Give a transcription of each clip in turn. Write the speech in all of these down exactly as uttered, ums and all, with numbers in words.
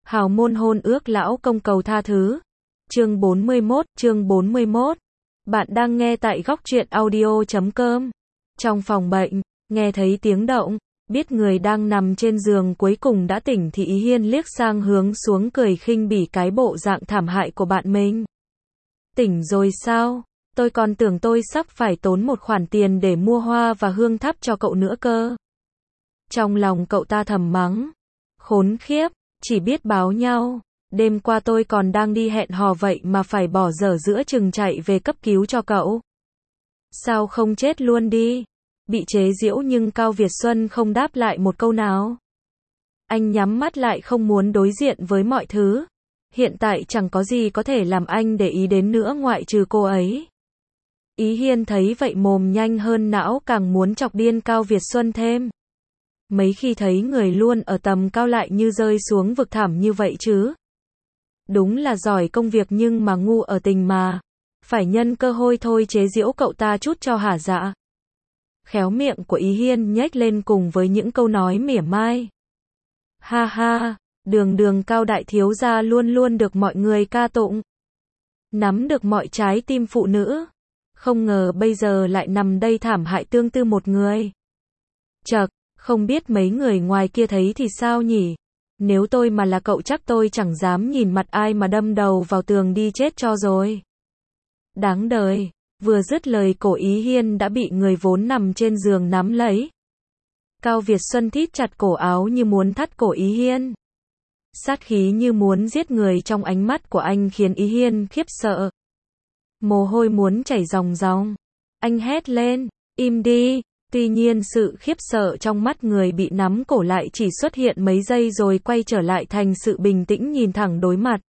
Hào môn hôn ước lão công cầu tha thứ. Chương bốn mươi mốt, chương bốn mươi mốt. Bạn đang nghe tại góc truyện audio chấm com. Trong phòng bệnh, nghe thấy tiếng động, biết người đang nằm trên giường cuối cùng đã tỉnh thì Ý Hiên liếc sang hướng xuống cười khinh bỉ cái bộ dạng thảm hại của bạn mình. Tỉnh rồi sao? Tôi còn tưởng tôi sắp phải tốn một khoản tiền để mua hoa và hương thắp cho cậu nữa cơ. Trong lòng cậu ta thầm mắng. Khốn khiếp, chỉ biết báo nhau. Đêm qua tôi còn đang đi hẹn hò vậy mà phải bỏ dở giữa chừng chạy về cấp cứu cho cậu. Sao không chết luôn đi? Bị chế giễu nhưng Cao Việt Xuân không đáp lại một câu nào. Anh nhắm mắt lại không muốn đối diện với mọi thứ. Hiện tại chẳng có gì có thể làm anh để ý đến nữa ngoại trừ cô ấy. Ý Hiên thấy vậy mồm nhanh hơn não càng muốn chọc điên Cao Việt Xuân thêm. Mấy khi thấy người luôn ở tầm cao lại như rơi xuống vực thẳm như vậy chứ. Đúng là giỏi công việc nhưng mà ngu ở tình mà. Phải nhân cơ hội thôi chế giễu cậu ta chút cho hả dạ. Khéo miệng của Ý Hiên nhếch lên cùng với những câu nói mỉa mai. Ha ha, đường đường Cao đại thiếu gia luôn luôn được mọi người ca tụng. Nắm được mọi trái tim phụ nữ. Không ngờ bây giờ lại nằm đây thảm hại tương tư một người. Chậc, không biết mấy người ngoài kia thấy thì sao nhỉ? Nếu tôi mà là cậu chắc tôi chẳng dám nhìn mặt ai mà đâm đầu vào tường đi chết cho rồi. Đáng đời, vừa dứt lời cổ Ý Hiên đã bị người vốn nằm trên giường nắm lấy. Cao Việt Xuân thít chặt cổ áo như muốn thắt cổ Ý Hiên. Sát khí như muốn giết người trong ánh mắt của anh khiến Ý Hiên khiếp sợ. Mồ hôi muốn chảy ròng ròng. Anh hét lên, im đi. Tuy nhiên sự khiếp sợ trong mắt người bị nắm cổ lại chỉ xuất hiện mấy giây rồi quay trở lại thành sự bình tĩnh nhìn thẳng đối mặt.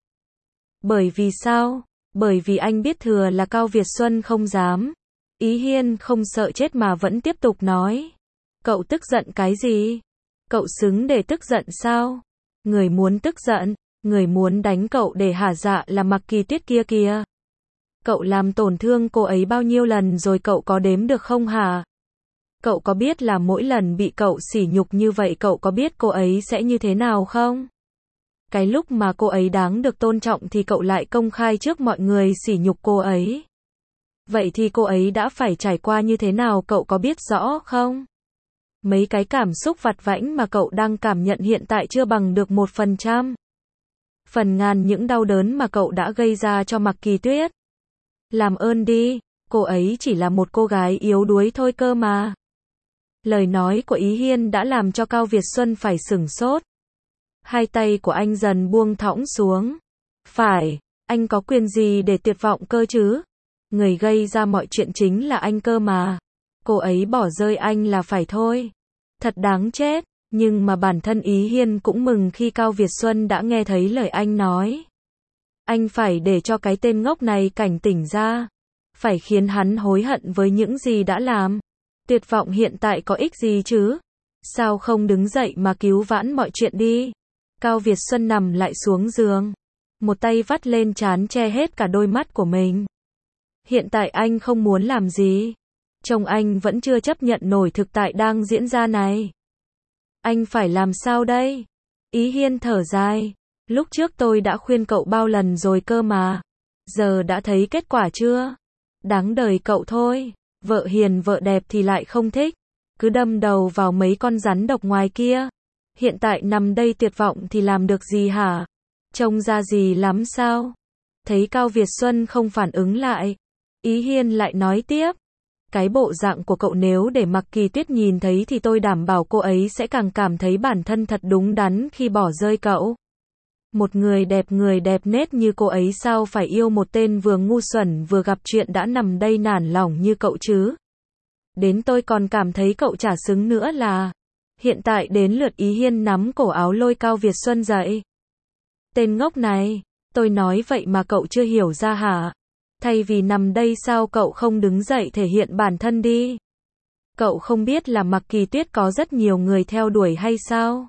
Bởi vì sao? Bởi vì anh biết thừa là Cao Việt Xuân không dám. Ý Hiên không sợ chết mà vẫn tiếp tục nói. Cậu tức giận cái gì? Cậu xứng để tức giận sao? Người muốn tức giận, người muốn đánh cậu để hả dạ là Mặc Kỳ Tuyết kia kìa. Cậu làm tổn thương cô ấy bao nhiêu lần rồi cậu có đếm được không hả? Cậu có biết là mỗi lần bị cậu sỉ nhục như vậy cậu có biết cô ấy sẽ như thế nào không? Cái lúc mà cô ấy đáng được tôn trọng thì cậu lại công khai trước mọi người sỉ nhục cô ấy. Vậy thì cô ấy đã phải trải qua như thế nào cậu có biết rõ không? Mấy cái cảm xúc vặt vãnh mà cậu đang cảm nhận hiện tại chưa bằng được một phần trăm. Phần ngàn những đau đớn mà cậu đã gây ra cho Mặc Kỳ Tuyết. Làm ơn đi, cô ấy chỉ là một cô gái yếu đuối thôi cơ mà. Lời nói của Ý Hiên đã làm cho Cao Việt Xuân phải sửng sốt. Hai tay của anh dần buông thõng xuống. Phải, anh có quyền gì để tuyệt vọng cơ chứ? Người gây ra mọi chuyện chính là anh cơ mà. Cô ấy bỏ rơi anh là phải thôi. Thật đáng chết, nhưng mà bản thân Ý Hiên cũng mừng khi Cao Việt Xuân đã nghe thấy lời anh nói. Anh phải để cho cái tên ngốc này cảnh tỉnh ra. Phải khiến hắn hối hận với những gì đã làm. Tuyệt vọng hiện tại có ích gì chứ? Sao không đứng dậy mà cứu vãn mọi chuyện đi? Cao Việt Xuân nằm lại xuống giường. Một tay vắt lên trán che hết cả đôi mắt của mình. Hiện tại anh không muốn làm gì. Chồng anh vẫn chưa chấp nhận nổi thực tại đang diễn ra này. Anh phải làm sao đây? Ý Hiên thở dài. Lúc trước tôi đã khuyên cậu bao lần rồi cơ mà. Giờ đã thấy kết quả chưa? Đáng đời cậu thôi. Vợ hiền vợ đẹp thì lại không thích. Cứ đâm đầu vào mấy con rắn độc ngoài kia. Hiện tại nằm đây tuyệt vọng thì làm được gì hả? Trông ra gì lắm sao? Thấy Cao Việt Xuân không phản ứng lại. Ý Hiên lại nói tiếp. Cái bộ dạng của cậu nếu để Mặc Kỳ Tuyết nhìn thấy thì tôi đảm bảo cô ấy sẽ càng cảm thấy bản thân thật đúng đắn khi bỏ rơi cậu. Một người đẹp người đẹp nết như cô ấy sao phải yêu một tên vừa ngu xuẩn vừa gặp chuyện đã nằm đây nản lòng như cậu chứ? Đến tôi còn cảm thấy cậu chả xứng nữa là. Hiện tại đến lượt Ý Hiên nắm cổ áo lôi Cao Việt Xuân dậy. Tên ngốc này, tôi nói vậy mà cậu chưa hiểu ra hả? Thay vì nằm đây sao cậu không đứng dậy thể hiện bản thân đi? Cậu không biết là Mặc Kỳ Tuyết có rất nhiều người theo đuổi hay sao?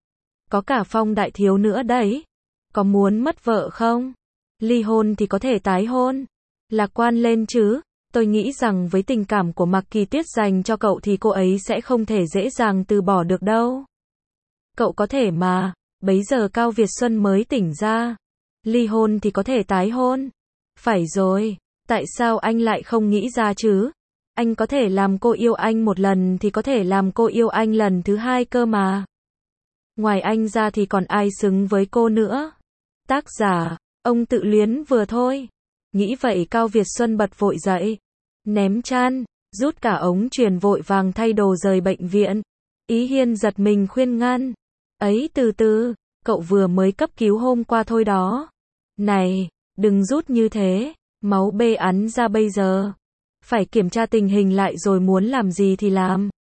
Có cả Phong đại thiếu nữa đấy. Có muốn mất vợ không? Ly hôn thì có thể tái hôn. Lạc quan lên chứ. Tôi nghĩ rằng với tình cảm của Mặc Kỳ Tuyết dành cho cậu thì cô ấy sẽ không thể dễ dàng từ bỏ được đâu. Cậu có thể mà. Bấy giờ Cao Việt Xuân mới tỉnh ra. Ly hôn thì có thể tái hôn. Phải rồi, tại sao anh lại không nghĩ ra chứ? Anh có thể làm cô yêu anh một lần thì có thể làm cô yêu anh lần thứ hai cơ mà. Ngoài anh ra thì còn ai xứng với cô nữa? Tác giả, ông tự luyến vừa thôi. Nghĩ vậy Cao Việt Xuân bật vội dậy. Ném chăn, rút cả ống truyền vội vàng thay đồ rời bệnh viện. Ý Hiên giật mình khuyên ngăn. Ấy từ từ, cậu vừa mới cấp cứu hôm qua thôi đó. Này, đừng rút như thế, máu bê ắn ra bây giờ. Phải kiểm tra tình hình lại rồi muốn làm gì thì làm.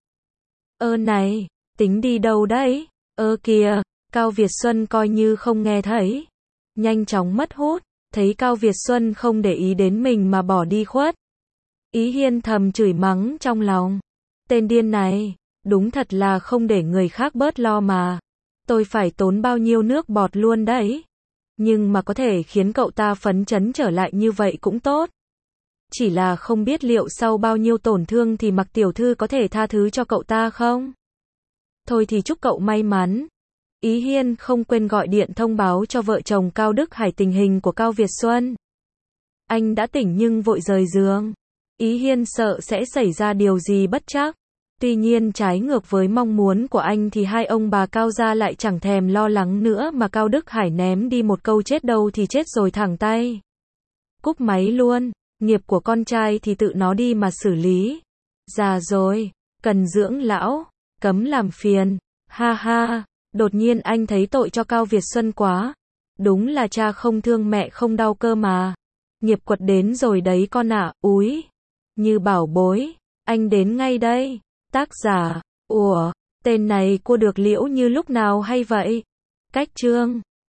Ơ này, tính đi đâu đấy? Ơ kìa, Cao Việt Xuân coi như không nghe thấy. Nhanh chóng mất hút, thấy Cao Việt Xuân không để ý đến mình mà bỏ đi khuất. Ý Hiên thầm chửi mắng trong lòng. Tên điên này, đúng thật là không để người khác bớt lo mà. Tôi phải tốn bao nhiêu nước bọt luôn đấy. Nhưng mà có thể khiến cậu ta phấn chấn trở lại như vậy cũng tốt. Chỉ là không biết liệu sau bao nhiêu tổn thương thì Mạc tiểu thư có thể tha thứ cho cậu ta không? Thôi thì chúc cậu may mắn. Ý Hiên không quên gọi điện thông báo cho vợ chồng Cao Đức Hải tình hình của Cao Việt Xuân. Anh đã tỉnh nhưng vội rời giường. Ý Hiên sợ sẽ xảy ra điều gì bất trắc. Tuy nhiên trái ngược với mong muốn của anh thì hai ông bà Cao gia lại chẳng thèm lo lắng nữa mà Cao Đức Hải ném đi một câu chết đâu thì chết rồi thẳng tay. Cúp máy luôn, nghiệp của con trai thì tự nó đi mà xử lý. Già rồi, cần dưỡng lão, cấm làm phiền, ha ha, đột nhiên anh thấy tội cho Cao Việt Xuân quá. Đúng là cha không thương mẹ không đau cơ mà. Nghiệp quật đến rồi đấy con ạ, úi. Như bảo bối, anh đến ngay đây. Tác giả, ủa, tên này cua được Liễu Như lúc nào hay vậy? Cách chương